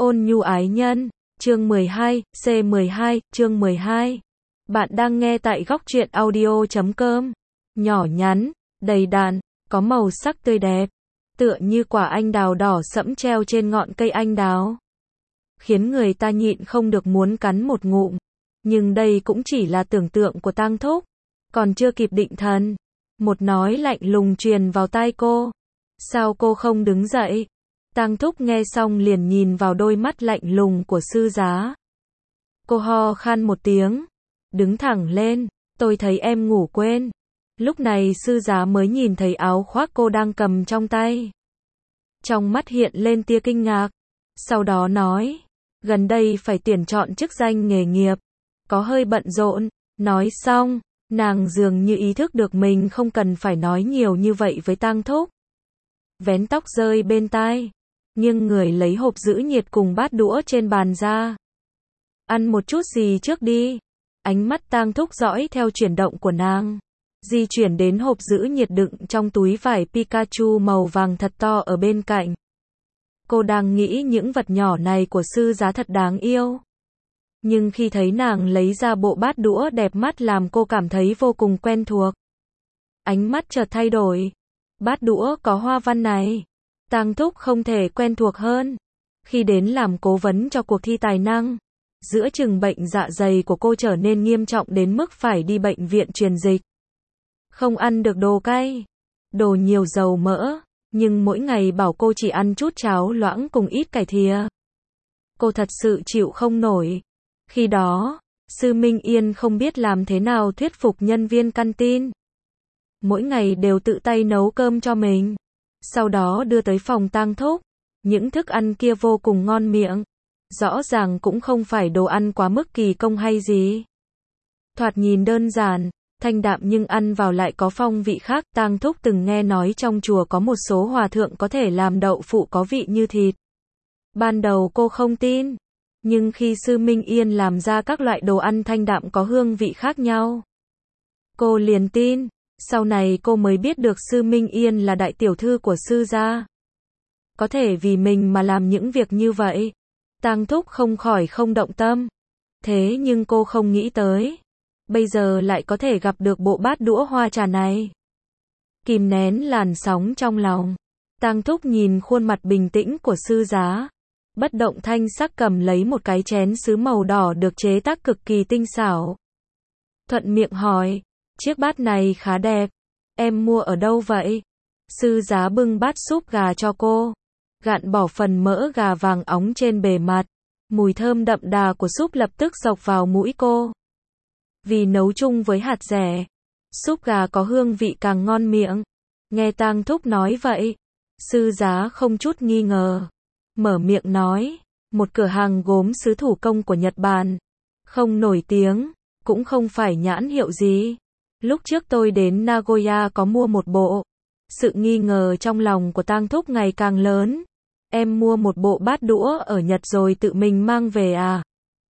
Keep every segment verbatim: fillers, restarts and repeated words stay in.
Ôn nhu ái nhân, chương mười hai, C mười hai, chương mười hai. Bạn đang nghe tại góc truyện audio chấm com. Nhỏ nhắn, đầy đặn, có màu sắc tươi đẹp, tựa như quả anh đào đỏ sẫm treo trên ngọn cây anh đào, khiến người ta nhịn không được muốn cắn một ngụm. Nhưng đây cũng chỉ là tưởng tượng của Tang Thúc, còn chưa kịp định thần, một nói lạnh lùng truyền vào tai cô. Sao cô không đứng dậy? Tang Thúc nghe xong liền nhìn vào đôi mắt lạnh lùng của sư giá. Cô ho khan một tiếng, đứng thẳng lên, tôi thấy em ngủ quên. Lúc này sư giá mới nhìn thấy áo khoác cô đang cầm trong tay. Trong mắt hiện lên tia kinh ngạc, sau đó nói, gần đây phải tuyển chọn chức danh nghề nghiệp, có hơi bận rộn. Nói xong, nàng dường như ý thức được mình không cần phải nói nhiều như vậy với Tang Thúc. Vén tóc rơi bên tai, nghiêng người lấy hộp giữ nhiệt cùng bát đũa trên bàn ra. Ăn một chút gì trước đi. Ánh mắt Tang Thúc dõi theo chuyển động của nàng, di chuyển đến hộp giữ nhiệt đựng trong túi vải Pikachu màu vàng thật to ở bên cạnh. Cô đang nghĩ những vật nhỏ này của sư giá thật đáng yêu. Nhưng khi thấy nàng lấy ra bộ bát đũa đẹp mắt làm cô cảm thấy vô cùng quen thuộc. Ánh mắt chợt thay đổi. Bát đũa có hoa văn này, Tang Thúc không thể quen thuộc hơn. Khi đến làm cố vấn cho cuộc thi tài năng, giữa chừng bệnh dạ dày của cô trở nên nghiêm trọng đến mức phải đi bệnh viện truyền dịch. Không ăn được đồ cay, đồ nhiều dầu mỡ, nhưng mỗi ngày bảo cô chỉ ăn chút cháo loãng cùng ít cải thìa. Cô thật sự chịu không nổi. Khi đó, Sư Minh Yên không biết làm thế nào thuyết phục nhân viên căn tin. Mỗi ngày đều tự tay nấu cơm cho mình, sau đó đưa tới phòng Tang Thúc. Những thức ăn kia vô cùng ngon miệng, rõ ràng cũng không phải đồ ăn quá mức kỳ công hay gì. Thoạt nhìn đơn giản, thanh đạm nhưng ăn vào lại có phong vị khác. Tang Thúc từng nghe nói trong chùa có một số hòa thượng có thể làm đậu phụ có vị như thịt. Ban đầu cô không tin, nhưng khi Sư Minh Yên làm ra các loại đồ ăn thanh đạm có hương vị khác nhau, cô liền tin. Sau này cô mới biết được Sư Minh Yên là đại tiểu thư của sư gia, có thể vì mình mà làm những việc như vậy. Tang Thúc không khỏi không động tâm. Thế nhưng cô không nghĩ tới, bây giờ lại có thể gặp được bộ bát đũa hoa trà này. Kìm nén làn sóng trong lòng, Tang Thúc nhìn khuôn mặt bình tĩnh của sư giá, bất động thanh sắc cầm lấy một cái chén sứ màu đỏ được chế tác cực kỳ tinh xảo. Thuận miệng hỏi, chiếc bát này khá đẹp, em mua ở đâu vậy? Sư giá bưng bát súp gà cho cô, gạn bỏ phần mỡ gà vàng óng trên bề mặt. Mùi thơm đậm đà của súp lập tức xộc vào mũi cô. Vì nấu chung với hạt dẻ, súp gà có hương vị càng ngon miệng. Nghe Tang Thúc nói vậy, sư giá không chút nghi ngờ, mở miệng nói, một cửa hàng gốm sứ thủ công của Nhật Bản, không nổi tiếng, cũng không phải nhãn hiệu gì. Lúc trước tôi đến Nagoya có mua một bộ. Sự nghi ngờ trong lòng của Tang Thúc ngày càng lớn. Em mua một bộ bát đũa ở Nhật rồi tự mình mang về à?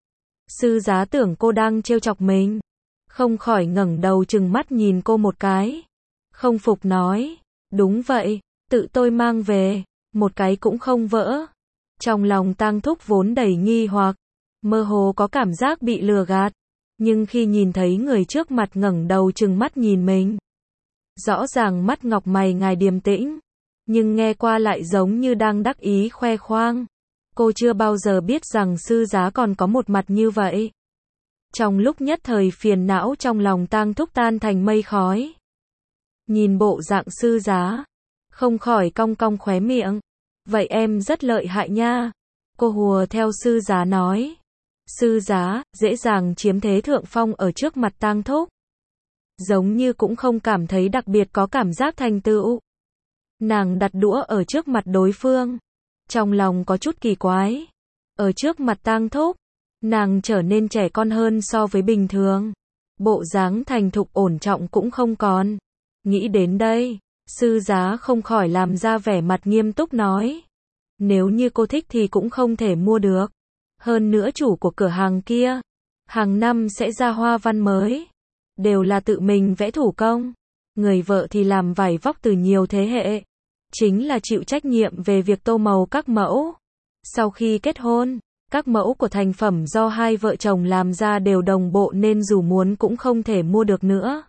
Sư giá tưởng cô đang trêu chọc mình, không khỏi ngẩng đầu trừng mắt nhìn cô một cái. Không phục nói, đúng vậy, tự tôi mang về, một cái cũng không vỡ. Trong lòng Tang Thúc vốn đầy nghi hoặc, mơ hồ có cảm giác bị lừa gạt. Nhưng khi nhìn thấy người trước mặt ngẩng đầu trừng mắt nhìn mình, rõ ràng mắt ngọc mày ngài điềm tĩnh, nhưng nghe qua lại giống như đang đắc ý khoe khoang. Cô chưa bao giờ biết rằng sư giá còn có một mặt như vậy. Trong lúc nhất thời phiền não trong lòng Tang Thúc tan thành mây khói. Nhìn bộ dạng sư giá, không khỏi cong cong khóe miệng. Vậy em rất lợi hại nha. Cô hùa theo sư giá nói. Sư giá, dễ dàng chiếm thế thượng phong ở trước mặt Tang Thúc. Giống như cũng không cảm thấy đặc biệt có cảm giác thành tựu. Nàng đặt đũa ở trước mặt đối phương. Trong lòng có chút kỳ quái. Ở trước mặt Tang Thúc, nàng trở nên trẻ con hơn so với bình thường. Bộ dáng thành thục ổn trọng cũng không còn. Nghĩ đến đây, sư giá không khỏi làm ra vẻ mặt nghiêm túc nói. Nếu như cô thích thì cũng không thể mua được. Hơn nữa chủ của cửa hàng kia, hàng năm sẽ ra hoa văn mới. Đều là tự mình vẽ thủ công. Người vợ thì làm vải vóc từ nhiều thế hệ. Chính là chịu trách nhiệm về việc tô màu các mẫu. Sau khi kết hôn, các mẫu của thành phẩm do hai vợ chồng làm ra đều đồng bộ nên dù muốn cũng không thể mua được nữa.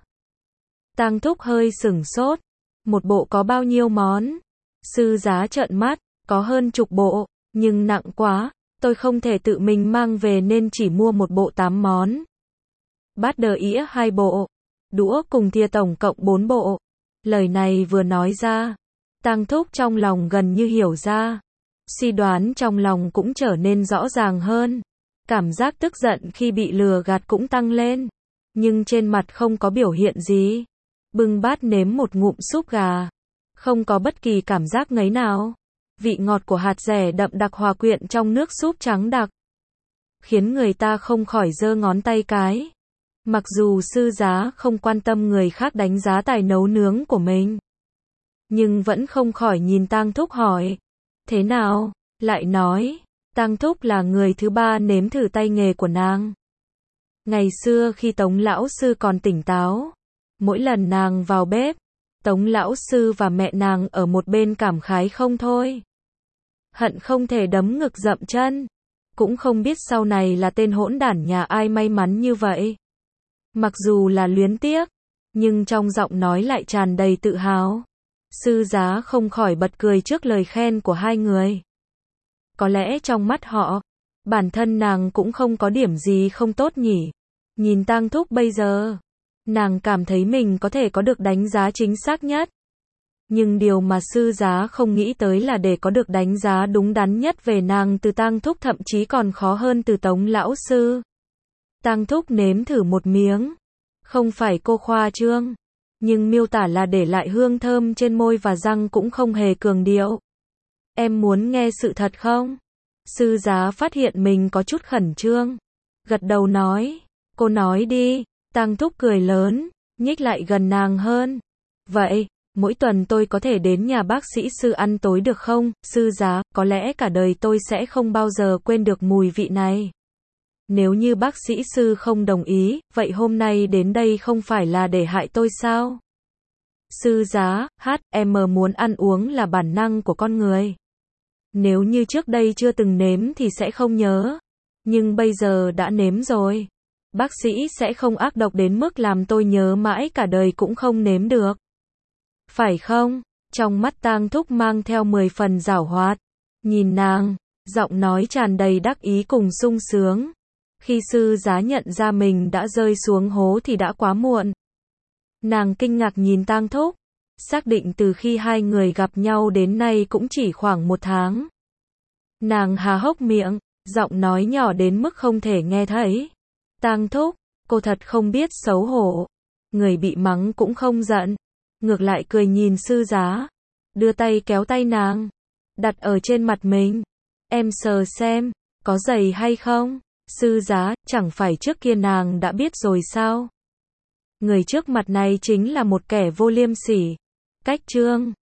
Tang Thúc hơi sửng sốt. Một bộ có bao nhiêu món? Sư Giá trợn mắt, có hơn chục bộ, nhưng nặng quá, tôi không thể tự mình mang về nên chỉ mua một bộ tám món. Bát đờ ĩa hai bộ, đũa cùng thìa tổng cộng bốn bộ. Lời này vừa nói ra, Tang Thúc trong lòng gần như hiểu ra. Suy đoán trong lòng cũng trở nên rõ ràng hơn. Cảm giác tức giận khi bị lừa gạt cũng tăng lên. Nhưng trên mặt không có biểu hiện gì. Bưng bát nếm một ngụm súp gà. Không có bất kỳ cảm giác ngấy nào. Vị ngọt của hạt dẻ đậm đặc hòa quyện trong nước súp trắng đặc. Khiến người ta không khỏi giơ ngón tay cái. Mặc dù Sư Giá không quan tâm người khác đánh giá tài nấu nướng của mình. Nhưng vẫn không khỏi nhìn Tang Thúc hỏi. Thế nào? Lại nói, Tang Thúc là người thứ ba nếm thử tay nghề của nàng. Ngày xưa khi Tống lão sư còn tỉnh táo, mỗi lần nàng vào bếp, Tống lão sư và mẹ nàng ở một bên cảm khái không thôi. Hận không thể đấm ngực dậm chân, cũng không biết sau này là tên hỗn đản nhà ai may mắn như vậy. Mặc dù là luyến tiếc, nhưng trong giọng nói lại tràn đầy tự hào. Sư Giá không khỏi bật cười trước lời khen của hai người. Có lẽ trong mắt họ, bản thân nàng cũng không có điểm gì không tốt nhỉ. Nhìn Tang Thúc bây giờ, nàng cảm thấy mình có thể có được đánh giá chính xác nhất. Nhưng điều mà Sư Giá không nghĩ tới là để có được đánh giá đúng đắn nhất về nàng từ Tang Thúc thậm chí còn khó hơn từ Tống lão sư. Tang Thúc nếm thử một miếng. Không phải cô khoa trương, nhưng miêu tả là để lại hương thơm trên môi và răng cũng không hề cường điệu. Em muốn nghe sự thật không? Sư Giá phát hiện mình có chút khẩn trương. Gật đầu nói. Cô nói đi. Tang Thúc cười lớn, nhích lại gần nàng hơn. Vậy, mỗi tuần tôi có thể đến nhà bác sĩ Sư ăn tối được không? Sư Giá, có lẽ cả đời tôi sẽ không bao giờ quên được mùi vị này. Nếu như bác sĩ Sư không đồng ý, vậy hôm nay đến đây không phải là để hại tôi sao? Sư Giá, hát, em muốn ăn uống là bản năng của con người. Nếu như trước đây chưa từng nếm thì sẽ không nhớ. Nhưng bây giờ đã nếm rồi. Bác sĩ sẽ không ác độc đến mức làm tôi nhớ mãi cả đời cũng không nếm được. Phải không? Trong mắt Tang Thúc mang theo mười phần giảo hoạt. Nhìn nàng, giọng nói tràn đầy đắc ý cùng sung sướng. Khi Sư Giá nhận ra mình đã rơi xuống hố thì đã quá muộn. Nàng kinh ngạc nhìn Tang Thúc. Xác định từ khi hai người gặp nhau đến nay cũng chỉ khoảng một tháng. Nàng há hốc miệng, giọng nói nhỏ đến mức không thể nghe thấy. Tang Thúc, cô thật không biết xấu hổ. Người bị mắng cũng không giận. Ngược lại cười nhìn Sư Giá. Đưa tay kéo tay nàng. Đặt ở trên mặt mình. Em sờ xem, có dày hay không? Sư Giá, chẳng phải trước kia nàng đã biết rồi sao? Người trước mặt này chính là một kẻ vô liêm sỉ. Cách chương